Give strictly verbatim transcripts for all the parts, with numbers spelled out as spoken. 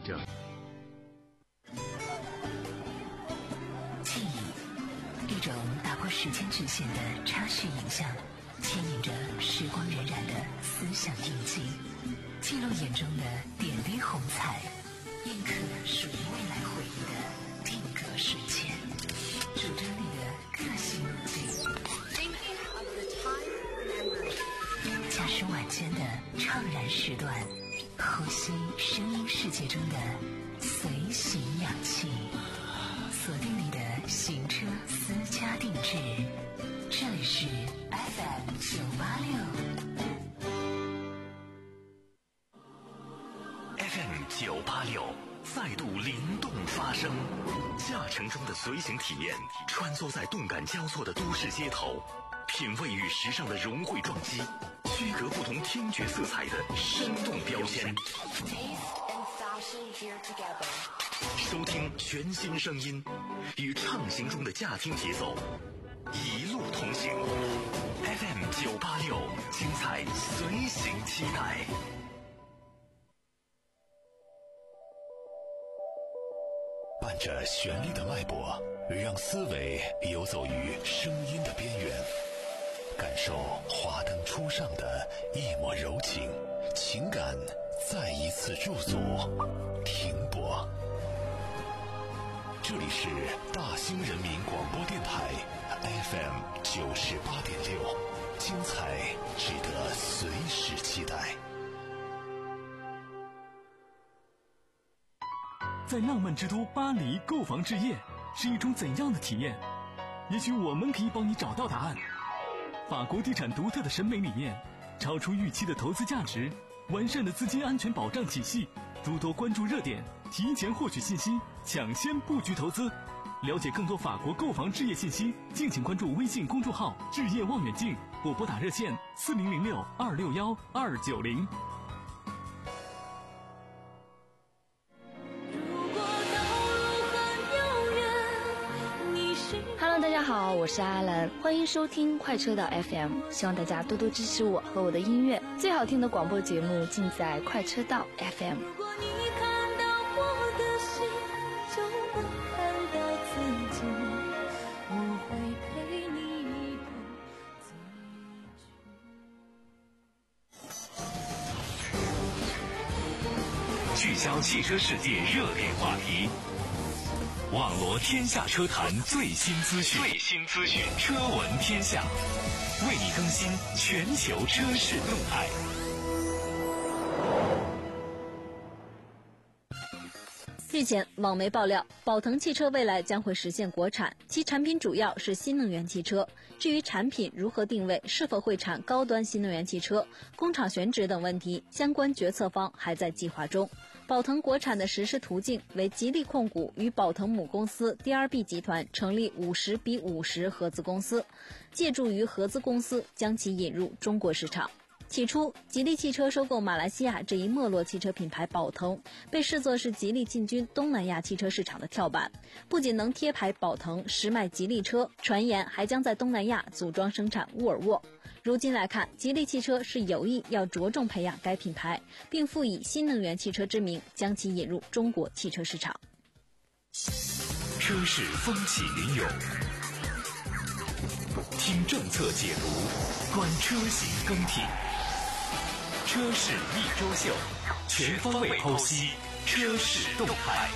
证。 记忆，一种打破时间局限的插叙影像，牵引着时光荏苒的思想印记，记录眼中的点滴红彩，印刻属于未来回忆的定格瞬间，主张你的个性路径。驾驶晚间的怅然时段，呼吸声音世界中的随行氧气，锁定你的行车私家定制，这里是 F M 九八六。 F M 九八六再度灵动发声，驾乘中的随行体验，穿梭在动感交错的都市街头，品味与时尚的融汇撞击，区隔不同听觉色彩的生动标签。收听全新声音，与畅行中的驾听节奏一路同行。F M 九八六，精彩随行期待。伴着旋律的脉搏，让思维游走于声音的边缘，感受华灯初上的一抹柔情，情感再一次驻足停泊。这里是大兴人民广播电台 F M 九十八点六，精彩值得随时期待。 在浪漫之都巴黎购房置业是一种怎样的体验？也许我们可以帮你找到答案。法国地产独特的审美理念，超出预期的投资价值，完善的资金安全保障体系，诸多关注热点，提前获取信息，抢先布局投资。了解更多法国购房置业信息，敬请关注微信公众号置业望远镜，或拨打热线四零零六二六幺二九零。 Hello， 大家好，我是阿兰，欢迎收听快车道 F M， 希望大家多多支持我和我的音乐，最好听的广播节目尽在快车道 F M。如果你看到我的心，就能看到自己，我会陪你一同聚焦汽车世界热点话题，网罗天下车坛最新资讯，最新资讯，车闻天下，为你更新全球车市动态。 日前，网媒爆料，宝腾汽车未来将会实现国产，其产品主要是新能源汽车。至于产品如何定位，是否会产高端新能源汽车、工厂选址等问题，相关决策方还在计划中。宝腾国产的实施途径为吉利控股与宝腾母公司 D R B 集团成立五十比五十合资公司，借助于合资公司将其引入中国市场。起初，吉利汽车收购马来西亚这一没落汽车品牌宝腾，被视作是吉利进军东南亚汽车市场的跳板，不仅能贴牌宝腾，实卖吉利车，传言还将在东南亚组装生产沃尔沃。如今来看，吉利汽车是有意要着重培养该品牌，并赋以新能源汽车之名，将其引入中国汽车市场。 车市风起云涌，听政策解读，观车型更替。车市一周秀，全方位剖析车市动态。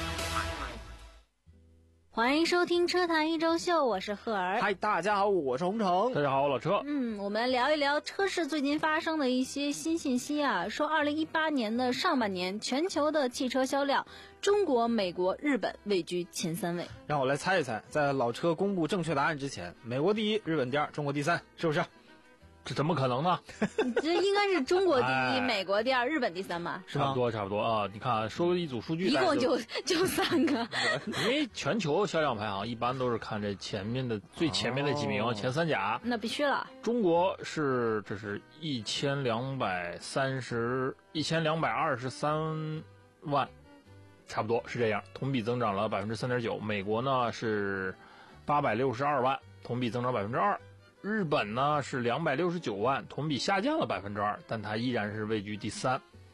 欢迎收听车坛一周秀，我是赫儿。 嗨，大家好，我是洪城。 大家好，我老车。 嗯，我们聊一聊车市最近发生的一些新信息啊。说二零一八年的上半年，全球的汽车销量，中国、美国、日本位居前三位。 让我来猜一猜，在老车公布正确答案之前，美国第一，日本第二，中国第三，是不是？ 这怎么可能呢？ 这应该是中国第一、哎、美国第二、日本第三吧？ 差不多，差不多啊！你看，说一组数据， 一共就就三个。 因为全球销量排行一般都是看这前面的最前面的几名，哦、前三甲。 那必须了。 中国是这是一千两百三十一千两百二十三万，差不多是这样，同比增长了百分之三点九。美国呢是八百六十二万，同比增长百分之二。日本呢是两百六十九万，同比下降了百分之二，但它依然是位居第三。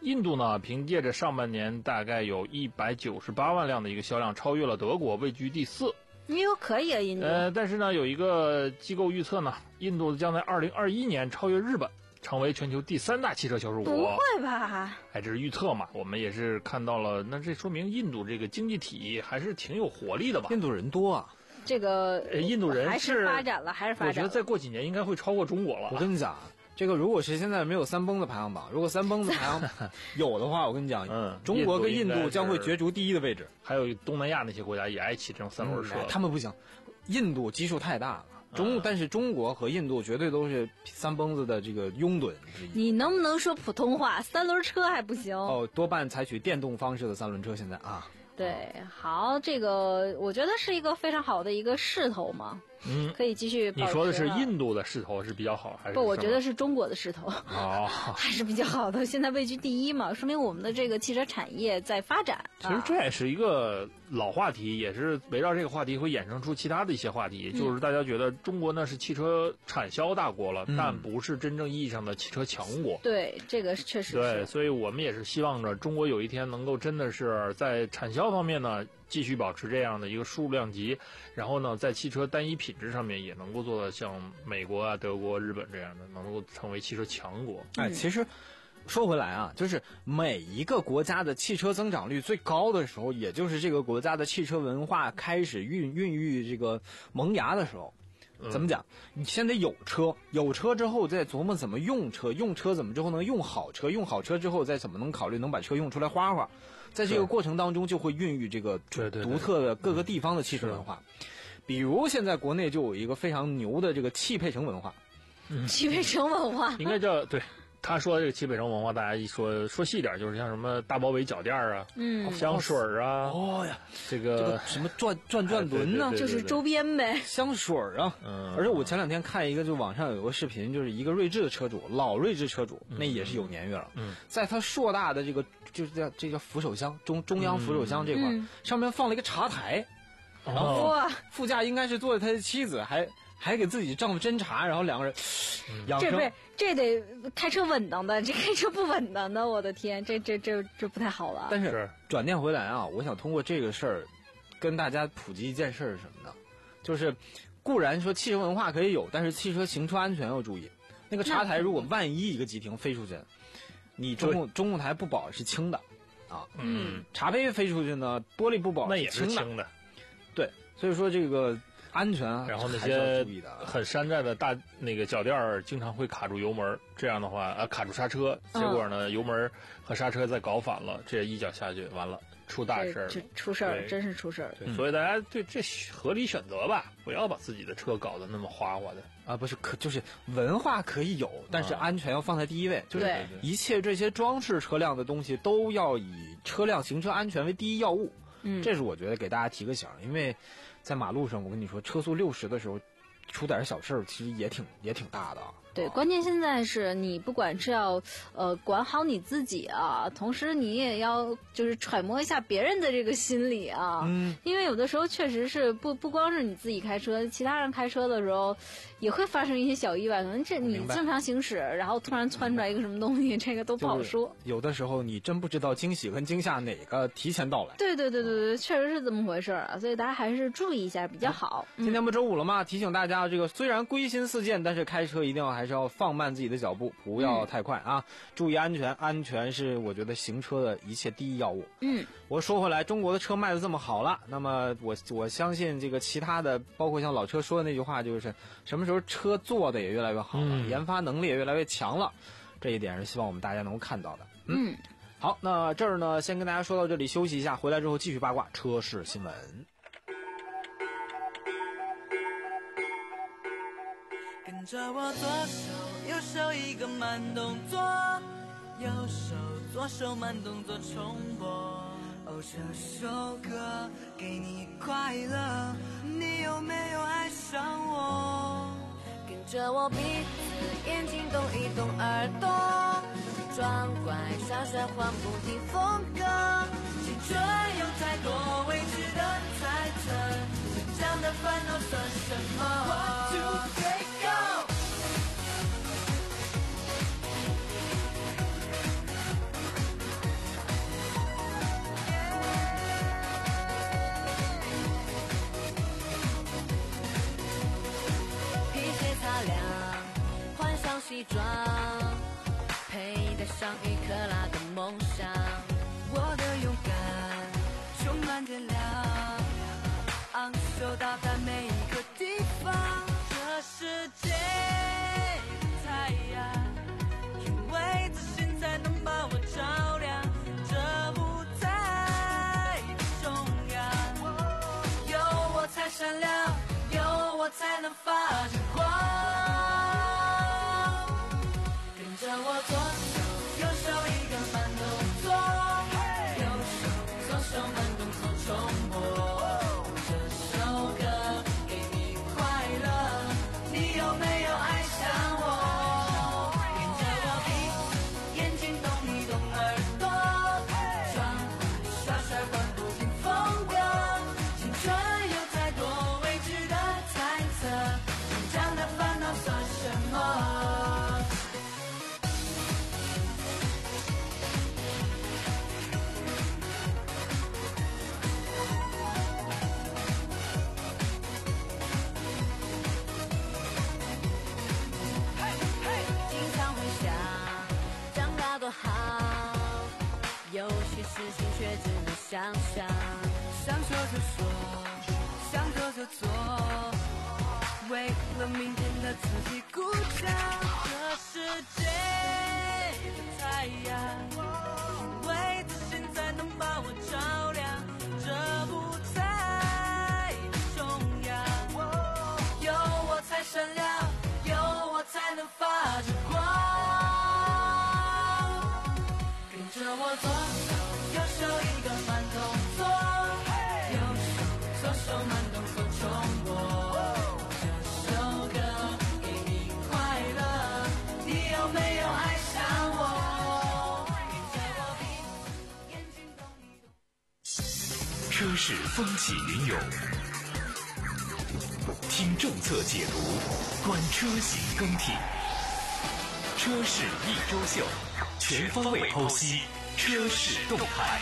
印度呢，凭借着上半年大概有一百九十八万辆的一个销量，超越了德国，位居第四。 哟，可以啊，印度。 呃，但是呢，有一个机构预测呢，印度将在二零二一年超越日本，成为全球第三大汽车销售国。 不会吧？ 哎，这是预测嘛，我们也是看到了，那这说明印度这个经济体还是挺有活力的吧？ 印度人多啊， 这个呃，印度人还是发展了，还是发展了。 我觉得再过几年应该会超过中国了。 我跟你讲。这个如果是现在没有三蹦子排行榜，如果三蹦子排行榜有的话，我跟你讲， 嗯， 中国跟印度将会角逐第一的位置。 还有东南亚那些国家也爱骑这种三轮车、 嗯，他们不行，印度基数太大了。中、嗯，但是中国和印度绝对都是三蹦子的这个拥趸之一。 你能不能说普通话？三轮车还不行？ 哦，多半采取电动方式的三轮车现在啊。 对，好，这个我觉得是一个非常好的一个势头嘛。 嗯， 可以继续保持。 你说的是印度的势头是比较好，还是？ 不，我觉得是中国的势头哦， 还是比较好的。现在位居第一嘛，说明我们的这个汽车产业在发展。 其实这也是一个老话题，也是围绕这个话题会衍生出其他的一些话题，嗯、就是大家觉得中国呢是汽车产销大国了、嗯，但不是真正意义上的汽车强国。 对，这个确实是。 对，所以我们也是希望着中国有一天能够真的是在产销方面呢。继续保持这样的一个数量级，然后呢，在汽车单一品质上面也能够做到像美国啊、德国、日本这样的，能够成为汽车强国。 哎，其实说回来啊，就是每一个国家的汽车增长率最高的时候，也就是这个国家的汽车文化开始孕孕育这个萌芽的时候。怎么讲？你先得有车，有车之后再琢磨怎么用车，用车怎么之后能用好车，用好车之后再怎么能考虑能把车用出来花花，在这个过程当中就会孕育这个独特的各个地方的汽车文化。比如现在国内就有一个非常牛的这个汽配城文化， 嗯、汽配城文化应该叫对。他说这个汽配城文化，大家一说说细点，就是像什么大包围脚垫啊， 嗯， 香水啊， 哦呀， 这个、 这个什么转转转轮呢、 哎对对对对对， 就是周边呗， 香水啊。嗯，而且我前两天看一个，就网上有个视频，就是一个锐志的车主，老锐志车主，嗯、那也是有年月了。嗯，在他硕大的这个就是叫这个扶手箱中中央扶手箱这块、嗯，上面放了一个茶台， 嗯、 然后副驾应该是坐着他的妻子，还。还给自己丈夫斟茶，然后两个人养生。 这不这得开车稳当的，这开车不稳当的，我的天，这这这这不太好了。 但是转念回来啊，我想通过这个事儿，跟大家普及一件事是什么呢？就是固然说汽车文化可以有，但是汽车行车安全要注意。那个茶台如果万一一个急停飞出去，你中控中控台不保是轻的啊。 嗯， 茶杯飞出去呢，玻璃不保那也是轻的。 轻的。 对，所以说这个。安全啊， 然后那些很山寨的大那个脚垫儿经常会卡住油门，这样的话啊卡住刹车，结果呢、嗯、油门和刹车再搞反了，这一脚下去完了出大事儿， 这出事儿真是出事儿。 对，所以大家对这合理选择吧，不要把自己的车搞得那么花花的啊，不是可就是文化可以有，但是安全要放在第一位， 啊、 就是一切这些装饰车辆的东西都要以车辆行车安全为第一要务。 嗯， 这是我觉得给大家提个醒，因为在马路上，我跟你说，车速六十的时候，出点小事儿，其实也挺也挺大的。 对，关键现在是你不管是要呃管好你自己啊，同时你也要就是揣摩一下别人的这个心理啊， 嗯， 因为有的时候确实是不不光是你自己开车，其他人开车的时候也会发生一些小意外，可能这你正常行驶，然后突然窜出来一个什么东西，这个都不好说。 就是、有的时候你真不知道惊喜跟惊吓哪个提前到来。 对对对对对，确实是这么回事啊，所以大家还是注意一下比较好。 嗯、今天不周五了吗？提醒大家，这个虽然归心似箭，但是开车一定要还是要放慢自己的脚步，不要太快啊！嗯、注意安全，安全是我觉得行车的一切第一要务。 嗯， 我说回来，中国的车卖的这么好了，那么我我相信这个其他的，包括像老车说的那句话，就是什么时候车做的也越来越好了，嗯、研发能力也越来越强了，这一点是希望我们大家能够看到的。嗯，嗯好，那这儿呢，先跟大家说到这里，休息一下，回来之后继续八卦车市新闻。 跟着我左手右手一个慢动作，右手左手慢动作重播。哦，这首歌给你快乐，你有没有爱上我？ 跟着我鼻子眼睛动一动耳朵，装乖耍帅换不停风格。 青春有太多未知的猜测，成长的烦恼算什么 ？One two three go。 却只能想象。 想说就说，想做就做，为了明天的自己鼓掌。这世界的太阳，为自信才能把我照亮。这舞台的中央，有我才闪亮，有我才能发着光。跟着我左手右手一个慢动作，右手左手慢动作重播。这首歌给你快乐，你有没有爱上我？跟着我鼻子眼睛动一动。 车市风起云涌，听政策解读，观车型更替。车市一周秀，全方位剖析车市动态。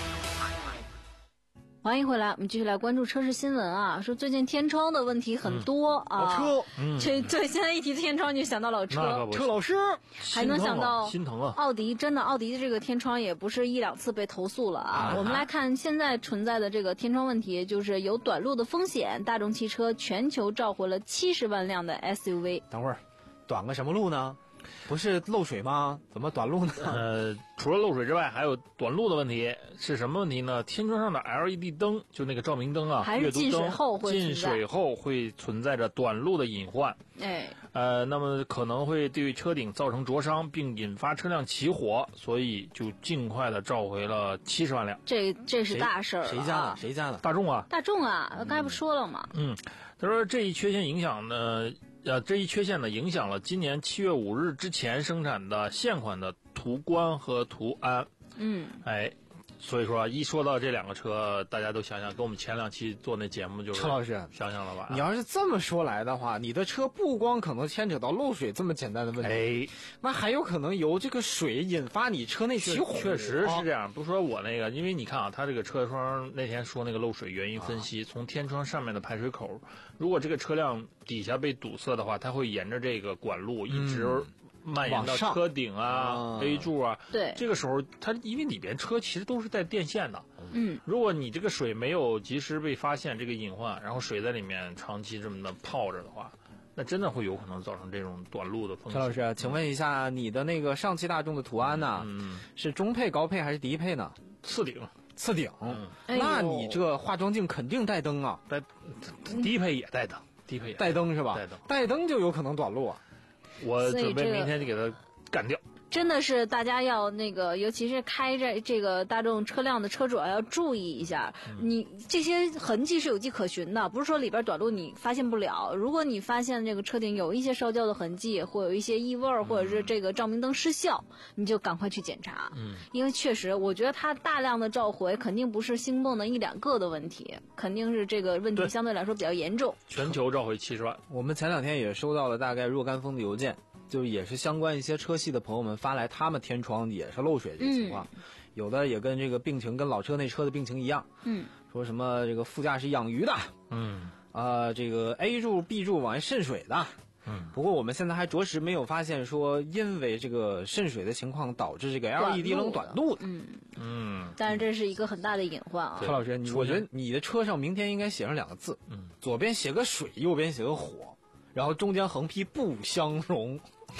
欢迎回来，我们继续来关注车市新闻啊。说最近天窗的问题很多、嗯、啊， 老车， 嗯， 这对现在一提天窗就想到老车， 车老师， 还能想到心疼啊！ 奥迪真的，奥迪的这个天窗也不是一两次被投诉了啊。 啊我们来看现在存在的这个天窗问题，就是有短路的风险。大众汽车全球召回了七十万辆的 S U V。 等会儿，短个什么路呢？不是漏水吗？怎么短路呢？ 呃，除了漏水之外，还有短路的问题。是什么问题呢？天窗上的 L E D 灯，就那个照明灯啊， 还是进水后会进水后会存在着短路的隐患。 哎， 呃，那么可能会对车顶造成灼伤，并引发车辆起火，所以就尽快的召回了七十万辆。 这这是大事儿、啊。 谁家的？谁家的？ 大众啊， 大众啊，刚才不说了吗？ 嗯，他说这一缺陷影响呢。呃，这一缺陷呢，影响了今年七月五日之前生产的现款的途观和途安。 嗯， 哎，所以说一说到这两个车，大家都想想，跟我们前两期做那节目就是车老师想想了吧？ 你要是这么说来的话，你的车不光可能牵扯到漏水这么简单的问题， 哎， 那还有可能由这个水引发你车内起火。 确实是这样。不说我那个，因为你看啊，它这个车窗那天说那个漏水原因分析，啊、从天窗上面的排水口，如果这个车辆底下被堵塞的话，它会沿着这个管路一直、嗯。蔓延到车顶啊、A 柱啊， 对， 这个时候它因为里边车其实都是带电线的， 嗯， 如果你这个水没有及时被发现这个隐患，然后水在里面长期这么的泡着的话，那真的会有可能造成这种短路的风险。 陈老师，请问一下，你的那个上汽大众的途安呢？嗯，是中配、高配还是低配呢？ 次顶， 次顶。 嗯， 那你这化妆镜肯定带灯啊， 带低配也带灯，低配也带灯是吧？ 带灯， 带灯就有可能短路啊。 我准备明天就给它干掉。 真的是大家要那个，尤其是开着这个大众车辆的车主要注意一下，嗯、你这些痕迹是有迹可循的，不是说里边短路你发现不了。如果你发现这个车顶有一些烧焦的痕迹，或有一些异味，或者是这个照明灯失效，嗯、你就赶快去检查。嗯，因为确实，我觉得它大量的召回肯定不是星梦的一两个的问题，肯定是这个问题相对来说比较严重。 全球召回七十万， 我们前两天也收到了大概若干封的邮件。就也是相关一些车系的朋友们发来，他们天窗也是漏水这个情况，嗯、有的也跟这个病情跟老车那车的病情一样， 嗯， 说什么这个副驾驶养鱼的， 嗯， 啊、呃，这个 A 柱 B 柱往外渗水的， 嗯， 不过我们现在还着实没有发现说因为这个渗水的情况导致这个 L E D 灯短路的， 嗯嗯， 但是这是一个很大的隐患啊。 柯老师，你我觉得你的车上明天应该写上两个字， 嗯， 左边写个水，右边写个火，然后中间横批不相容。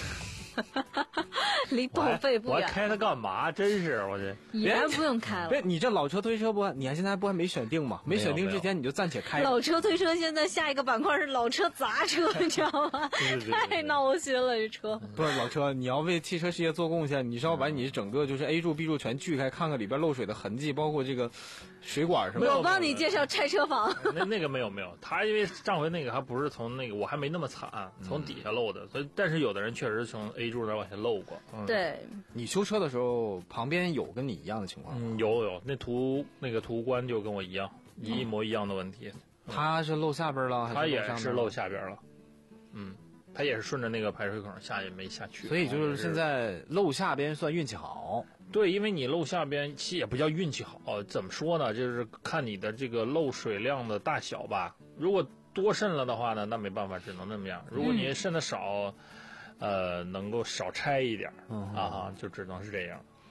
离报废不远， 我还开它干嘛？真是我这也不用开了。 别，你这老车推车不？你还现在不还没选定吗？没选定之前你就暂且开。 老车推车现在下一个板块是老车砸车，你知道吗？ 对对对对太闹心了，这车。 不是老车，你要为汽车事业做贡献，你是要把你整个就是 A 柱、B 柱全锯开，看看里边漏水的痕迹，包括这个水管什么的。 我帮你介绍拆车房。 那那个没有没有，他因为上回那个还不是从那个，我还没那么惨，从底下漏的，所以但是有的人确实从 A 柱那往下漏过。嗯、 对， 你修车的时候旁边有跟你一样的情况吗？ 嗯，有有，那途那个途观就跟我一样，一模一样的问题。 嗯、他是漏下边了，还是他也是漏下边了？嗯，他也是顺着那个排水口下也没下去。 所以就是现在漏下边算运气好。 对，因为你漏下边其实也不叫运气好，怎么说呢？就是看你的这个漏水量的大小吧。如果多渗了的话呢，那没办法，只能那么样。如果你渗的少。嗯呃，能够少拆一点， 嗯、 啊，就只能是这样。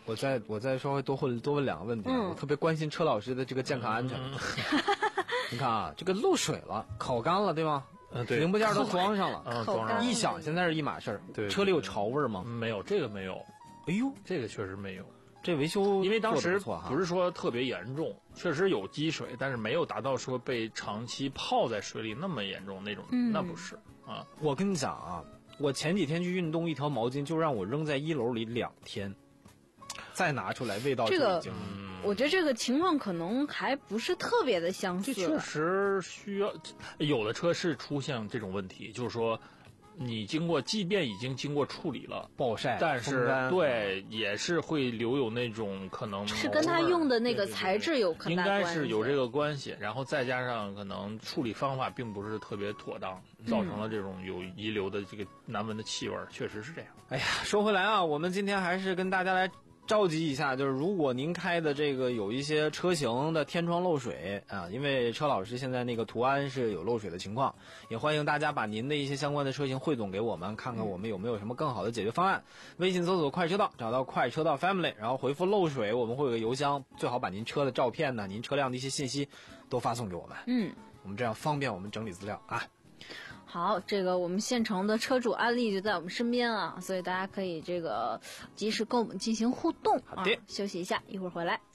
我再我再稍微多问多问两个问题， 嗯、 我特别关心车老师的这个健康安全。嗯、你看啊，这个漏水了，烤干了，对吗？ 嗯，对， 零部件都装上了， 嗯，装上了。 异响现在是一码事儿。 对， 车里有潮味吗？ 没有，这个没有。 哎呦， 这个确实没有。 这维修因为当时不, 不是说特别严重，确实有积水，但是没有达到说被长期泡在水里那么严重那种， 嗯、 那不是啊。 我跟你讲啊，我前几天去运动，一条毛巾就让我扔在一楼里两天，再拿出来味道就已经。 这个我觉得这个情况可能还不是特别的相似。 这确实需要，有的车是出现这种问题，就是说，你经过，即便已经经过处理了， 暴晒， 但是对，也是会留有那种可能是跟它用的那个材质有很大关系， 应该是有这个关系。然后再加上可能处理方法并不是特别妥当，造成了这种有遗留的这个难闻的气味，确实是这样。 哎呀，说回来啊，我们今天还是跟大家来召集一下，就是如果您开的这个有一些车型的天窗漏水啊，因为车老师现在那个途安是有漏水的情况，也欢迎大家把您的一些相关的车型汇总给我们，看看我们有没有什么更好的解决方案。微信搜索快车道，找到快车道 family， 然后回复漏水，我们会有个邮箱，最好把您车的照片呢，您车辆的一些信息都发送给我们。 嗯， 我们这样方便我们整理资料啊。 好，这个我们现成的车主案例就在我们身边啊，所以大家可以这个及时跟我们进行互动。 好的、 啊，休息一下，一会儿回来。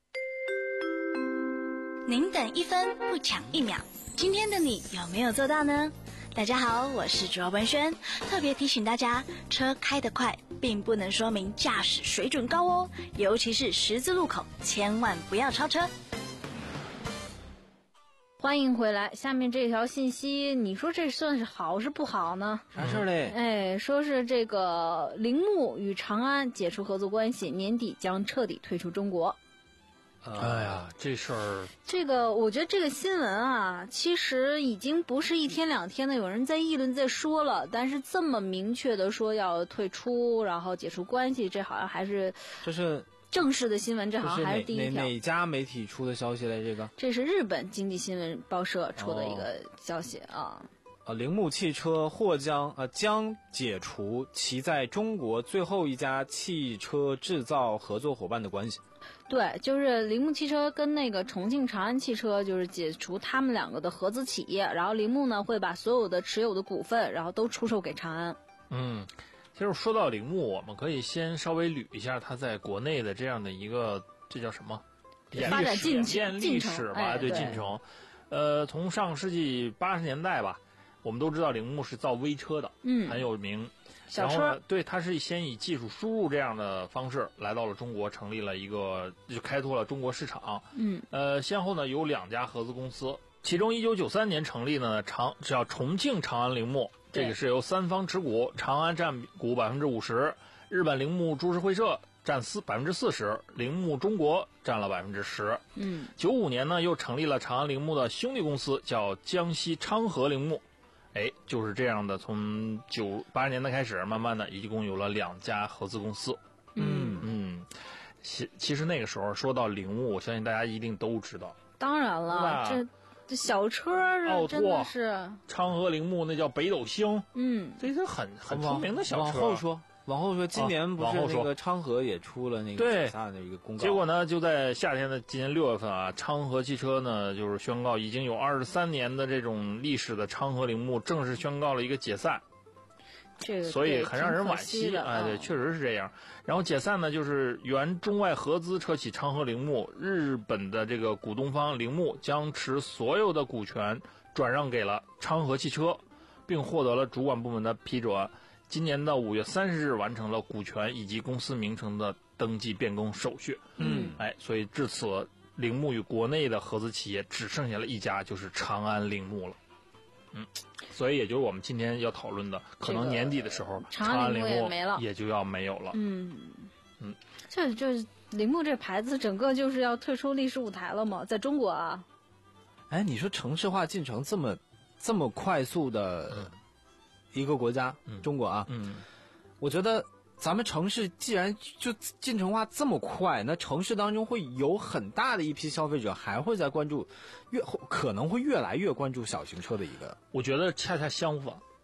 您等一分不抢一秒，今天的你有没有做到呢？大家好，我是卓文萱，特别提醒大家，车开得快并不能说明驾驶水准高哦，尤其是十字路口，千万不要超车。 欢迎回来，下面这条信息，你说这算是好是不好呢？ 啥事儿嘞？ 哎，说是这个铃木与长安解除合作关系，年底将彻底退出中国。 哎呀，这事儿， 这个我觉得这个新闻啊，其实已经不是一天两天的有人在议论在说了，但是这么明确的说要退出，然后解除关系，这好像还是这是正式的新闻，这好像还是第一条。 哪哪家媒体出的消息嘞？这个这是日本经济新闻报社出的一个消息啊。 啊，铃木汽车或将呃将解除其在中国最后一家汽车制造合作伙伴的关系。 对，就是铃木汽车跟那个重庆长安汽车就是解除他们两个的合资企业，然后铃木呢会把所有的持有的股份，然后都出售给长安。 嗯，其实说到铃木，我们可以先稍微捋一下它在国内的这样的一个这叫什么发展进程历史吧， 哎、 对进程。呃，从上世纪八十年代吧，我们都知道铃木是造微车的， 嗯， 很有名。 小车， 然后呢，对，它是先以技术输入这样的方式来到了中国，成立了一个就开拓了中国市场。 嗯， 呃，先后呢有两家合资公司，其中一九九三年成立呢长叫重庆长安铃木，这个是由三方持股，长安占股百分之五十，日本铃木株式会社占四百分之四十，铃木中国占了百分之十。 嗯， 九五年呢又成立了长安铃木的兄弟公司，叫江西昌河铃木。哎，就是这样的，从九八十年代开始，慢慢的一共有了两家合资公司。 嗯嗯，其其实那个时候说到铃木，我相信大家一定都知道。 当然了，这这小车奥真的是昌河铃木，那叫北斗星。 嗯， 这是很很出名的小车。 往后说。往后说，今年不是那个昌河也出了那个对下的一个公告， 结果呢，就在夏天的今年六月份啊，昌河汽车呢就是宣告已经有二十三年的这种历史的昌河铃木正式宣告了一个解散， 这个所以很让人惋惜。 哎， 对，确实是这样。然后解散呢，就是原中外合资车企昌河铃木，日本的这个股东方铃木将持所有的股权转让给了昌河汽车，并获得了主管部门的批准。今年的五月三十日完成了股权以及公司名称的登记变更手续。 嗯， 哎，所以至此，铃木与国内的合资企业只剩下了一家，就是长安铃木了。嗯，所以也就是我们今天要讨论的，可能年底的时候， 长安铃木也没了， 也就要没有了。 嗯嗯， 这就是铃木这牌子整个就是要退出历史舞台了嘛，在中国啊。 哎，你说城市化进程这么这么快速的。嗯一个国家， 嗯、 中国啊， 嗯， 我觉得咱们城市既然就进程化这么快，那城市当中会有很大的一批消费者还会在关注，越可能会越来越关注小型车的一个。 我觉得恰恰相反，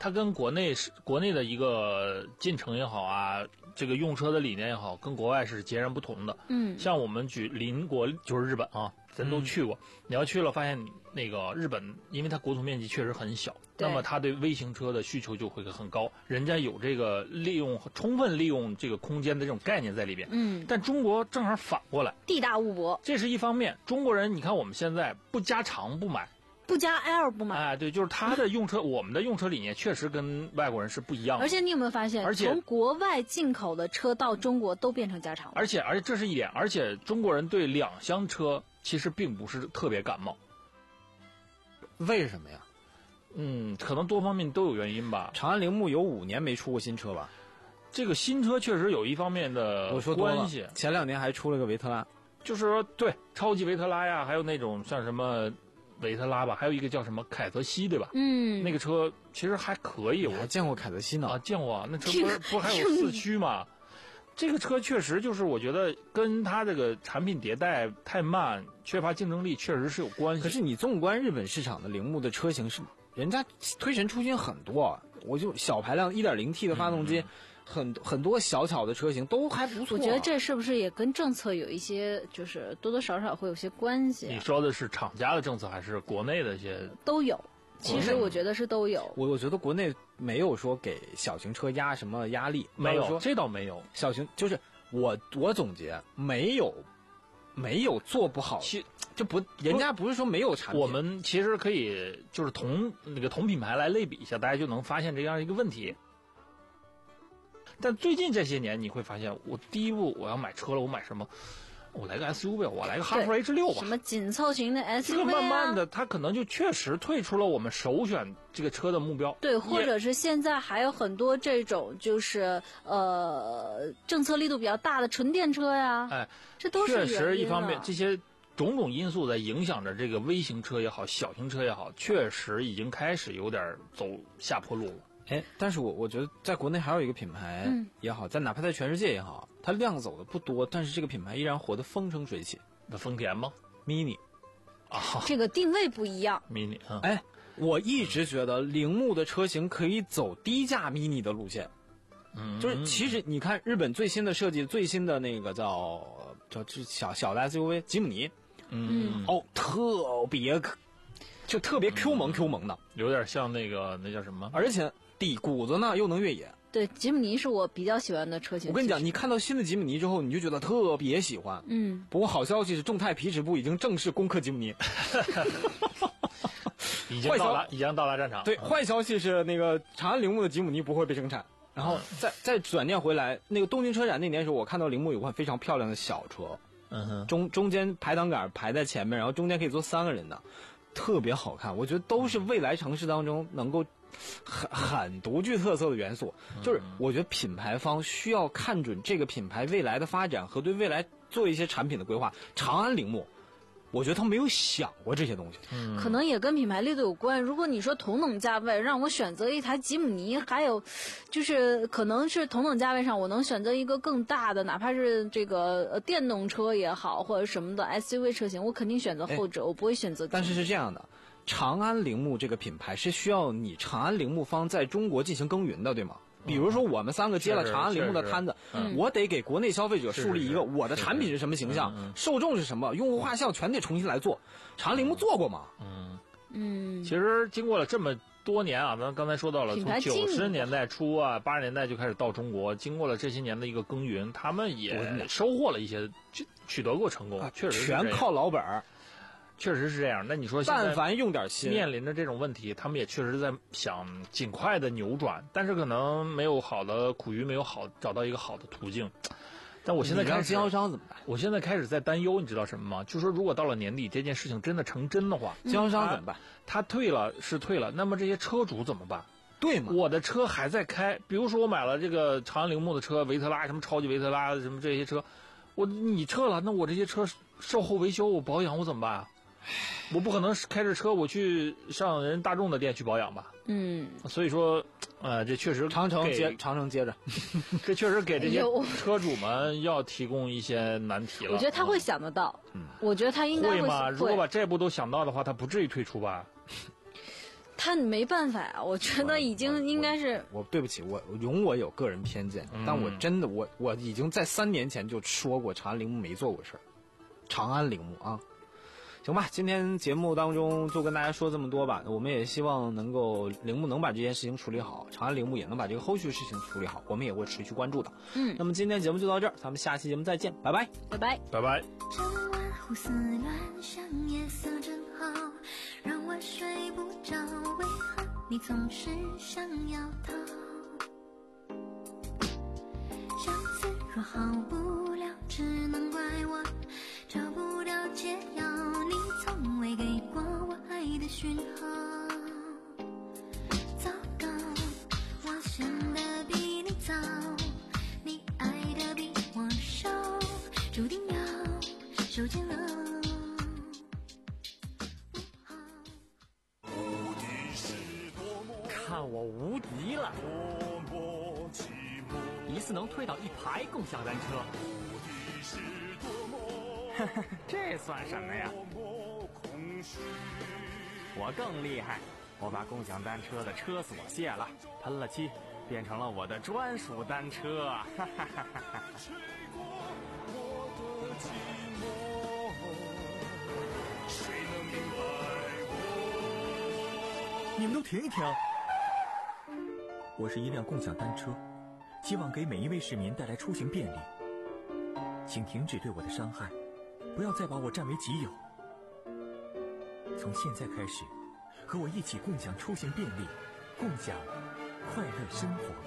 它跟国内是国内的一个进程也好啊，这个用车的理念也好，跟国外是截然不同的。 嗯， 像我们举邻国就是日本啊，咱都去过，嗯、你要去了发现那个日本，因为它国土面积确实很小，那么它对微型车的需求就会很高，人家有这个利用充分利用这个空间的这种概念在里边。 嗯， 但中国正好反过来， 地大物博， 这是一方面。中国人，你看我们现在不加长不买。 不加 L 不买， 哎，对，就是他的用车，我们的用车理念确实跟外国人是不一样的。 而且你有没有发现， 而且从国外进口的车到中国都变成加长了。 而且，而且这是一点，而且中国人对两厢车其实并不是特别感冒。 为什么呀？ 嗯，可能多方面都有原因吧。 长安铃木有五年没出过新车吧？ 这个新车确实有一方面的关系。 前两年还出了个维特拉， 就是说对超级维特拉呀，还有那种像什么。维特拉吧，还有一个叫什么凯泽西，对吧？ 嗯， 那个车其实还可以， 我还见过凯泽西呢。 啊，见过啊，那车不是不是还有四驱吗？这个车确实就是我觉得跟它这个产品迭代太慢，缺乏竞争力，确实是有关系。 可是你纵观日本市场的铃木的车型是，人家推陈出新很多，我就小排量 一点零 T 的发动机。嗯很很多小巧的车型都还不错、啊， 我觉得这是不是也跟政策有一些，就是多多少少会有些关系、啊？ 你说的是厂家的政策还是国内的一些？ 都有，其实我觉得是都有。 我我觉得国内没有说给小型车压什么压力， 没有，这倒没有。 小型就是我我总结没有没有做不好， 其就不人家不是说没有产品， 我们其实可以就是同那个同品牌来类比一下，大家就能发现这样一个问题。但最近这些年，你会发现，我第一步我要买车了，我买什么？我来个 S U V， 我来个哈弗 H 六吧。 什么紧凑型的 S U V 啊？ 这个慢慢的，它可能就确实退出了我们首选这个车的目标。 对，或者是现在还有很多这种就是呃政策力度比较大的纯电车呀。 哎， 这都是确实一方面，这些种种因素在影响着这个微型车也好，小型车也好，确实已经开始有点走下坡路了。 哎，但是我我觉得在国内还有一个品牌也好，在哪怕在全世界也好，它量走的不多，但是这个品牌依然活得风生水起。 那丰田吗 ？Mini 啊， 这个定位不一样。 Mini 啊， 哎，我一直觉得铃木的车型可以走低价 Mini 的路线。 嗯， 就是其实你看日本最新的设计，最新的那个叫叫这小小的 S U V 吉姆尼， 嗯哦，特别就特别 Q 萌 Q 萌的， 有点像那个那叫什么， 而且。底骨子呢又能越野， 对，吉姆尼是我比较喜欢的车型。 我跟你讲，你看到新的吉姆尼之后，你就觉得特别喜欢。 嗯， 不过好消息是，众泰皮尺部已经正式攻克吉姆尼， 已经到达，已经到达战场。 对，坏消息是那个长安铃木的吉姆尼不会被生产。然后再再转念回来，那个东京车展那年时候，我看到铃木有款非常漂亮的小车， 嗯哼， 中中间排挡杆排在前面，然后中间可以坐三个人的，特别好看。我觉得都是未来城市当中能够。很很独具特色的元素，就是我觉得品牌方需要看准这个品牌未来的发展和对未来做一些产品的规划。长安铃木，我觉得他没有想过这些东西， 嗯， 可能也跟品牌力度有关。如果你说同等价位让我选择一台吉姆尼，还有就是可能是同等价位上我能选择一个更大的，哪怕是这个呃电动车也好或者什么的 S U V 车型，我肯定选择后者，我不会选择。 但是是这样的。长安铃木这个品牌是需要你长安铃木方在中国进行耕耘的，对吗？比如说我们三个接了长安铃木的摊子，我得给国内消费者树立一个我的产品是什么形象，受众是什么，用户画像全得重新来做。长安铃木做过吗？ 嗯嗯， 其实经过了这么多年啊，咱刚才说到了，从九十年代初啊，八十年代就开始到中国，经过了这些年的一个耕耘，他们也收获了一些，取得过成功，啊、确实全靠老本儿。 确实是这样。那你说， 但凡用点心， 面临着这种问题，他们也确实在想尽快的扭转，但是可能没有好的苦于没有好找到一个好的途径。但我现在开始， 经销商怎么办？ 我现在开始在担忧，你知道什么吗？就是说，如果到了年底这件事情真的成真的话， 经销商怎么办？ 他退了是退了，那么这些车主怎么办？ 对吗？ 我的车还在开，比如说我买了这个长安铃木的车，维特拉什么超级维特拉什么这些车，我你撤了，那我这些车售后维修我保养我怎么办啊？我不可能开着车我去上人大众的店去保养吧？ 嗯， 所以说，呃，这确实长城接长城接着， 这确实给这些车主们要提供一些难题了。 我觉得他会想得到，嗯，我觉得他应该会吗？如果把这步都想到的话，他不至于退出吧？ 他没办法啊，我觉得已经应该是我, 我, 我对不起，我容我有个人偏见，嗯、但我真的我我已经在三年前就说过，长安铃木没做过事儿。长安铃木啊，行吧，今天节目当中就跟大家说这么多吧。我们也希望能够铃木能把这件事情处理好，长安铃木也能把这个后续事情处理好，我们也会持续关注的。 嗯， 那么今天节目就到这儿，咱们下期节目再见，拜拜， 拜拜， 拜拜。 胡思乱想，夜色真好，让我睡不着，为何你总是想要逃？相思若好不了，只能怪我找不到解药，你从未给过我爱的讯号。糟糕，我醒得比你早，你爱的比我少，注定要受煎熬。 看我无敌了！一次能推倒一排共享单车。这算什么呀？我更厉害，我把共享单车的车锁卸了，喷了漆，变成了我的专属单车。哈哈哈哈！ 你们都停一停！我是一辆共享单车，希望给每一位市民带来出行便利。请停止对我的伤害，不要再把我占为己有。从现在开始，和我一起共享出行便利，共享快乐生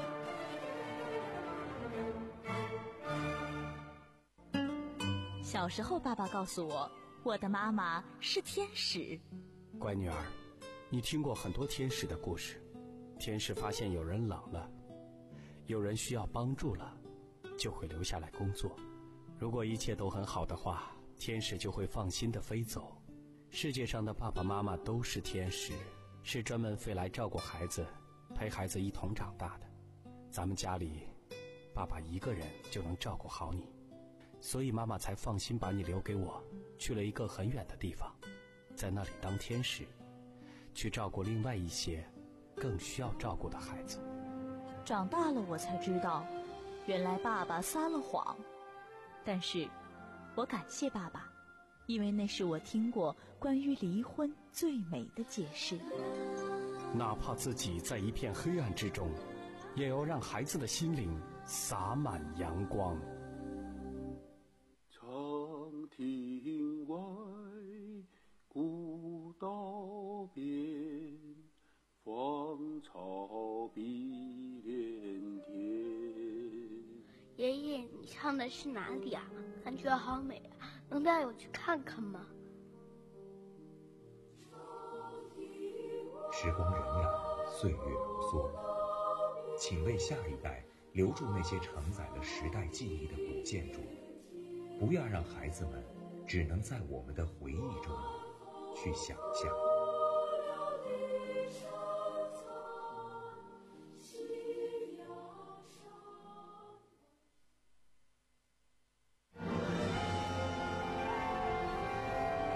活。小时候，爸爸告诉我，我的妈妈是天使。 乖女儿，你听过很多天使的故事。天使发现有人冷了，有人需要帮助了，就会留下来工作。如果一切都很好的话，天使就会放心地飞走。世界上的爸爸妈妈都是天使，是专门飞来照顾孩子，陪孩子一同长大的。咱们家里，爸爸一个人就能照顾好你，所以妈妈才放心把你留给我，去了一个很远的地方，在那里当天使，去照顾另外一些更需要照顾的孩子。 长大了我才知道，原来爸爸撒了谎。但是我感谢爸爸，因为那是我听过关于离婚最美的解释。 哪怕自己在一片黑暗之中，也要让孩子的心灵洒满阳光。 长亭外，古道边，芳草碧连天。 爷爷，你唱的是哪里啊？感觉好美啊，能带我去看看吗？ 时光荏苒，岁月如梭，请为下一代留住那些承载了时代记忆的古建筑，不要让孩子们只能在我们的回忆中去想象。